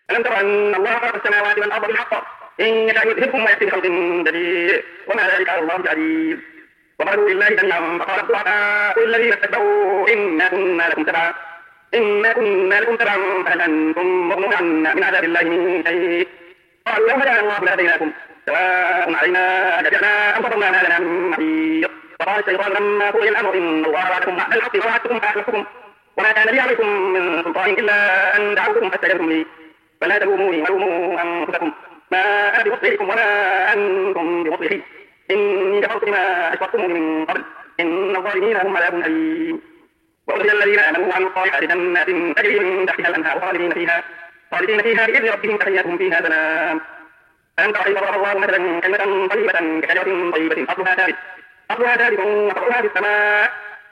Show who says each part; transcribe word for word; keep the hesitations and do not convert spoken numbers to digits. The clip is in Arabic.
Speaker 1: ألم تر أن الله خلق السماوات والأرض بالحق إن يشاء يذهبكم ويأتي بخلق جديد وما ذلك على الله بعزيز. وقالوا لله جميعا فقال الضعفاء الذين استكبروا إنا كنا لكم تبعا إنا كنا لكم تبعا فهل أنتم مغنون عنا من عذاب الله من شيء. قالوا لو هدانا الله لهديناكم سواء علينا أجزعنا أم صبرنا ما لنا من محيص. فقال الشيطان لما قضي الأمر إن الله وعدكم وعد الحق ووعدتكم فأخلفتكم وما كان لي عليكم من سلطان إلا أن دعوتكم فاستجبتم لي فلا تلوموني ولوموا أنفسكم ما أنا بمصرخكم وما أنتم بمصرخي إني كفرت بما أشركتم من قبل إن الظالمين هم عذاب أليم. وأدخل الذين آمنوا وعملوا الصالحات جنات تجري من تحتها الأنهار خالدين فيها خالدين فيها بإذن ربهم تحياتهم فيها سلام. ألم تر كيف ضرب الله مثلا كلمة طيبة كشجرة طيبة أصلها ثابت أصلها ثابت وفرعها في السماء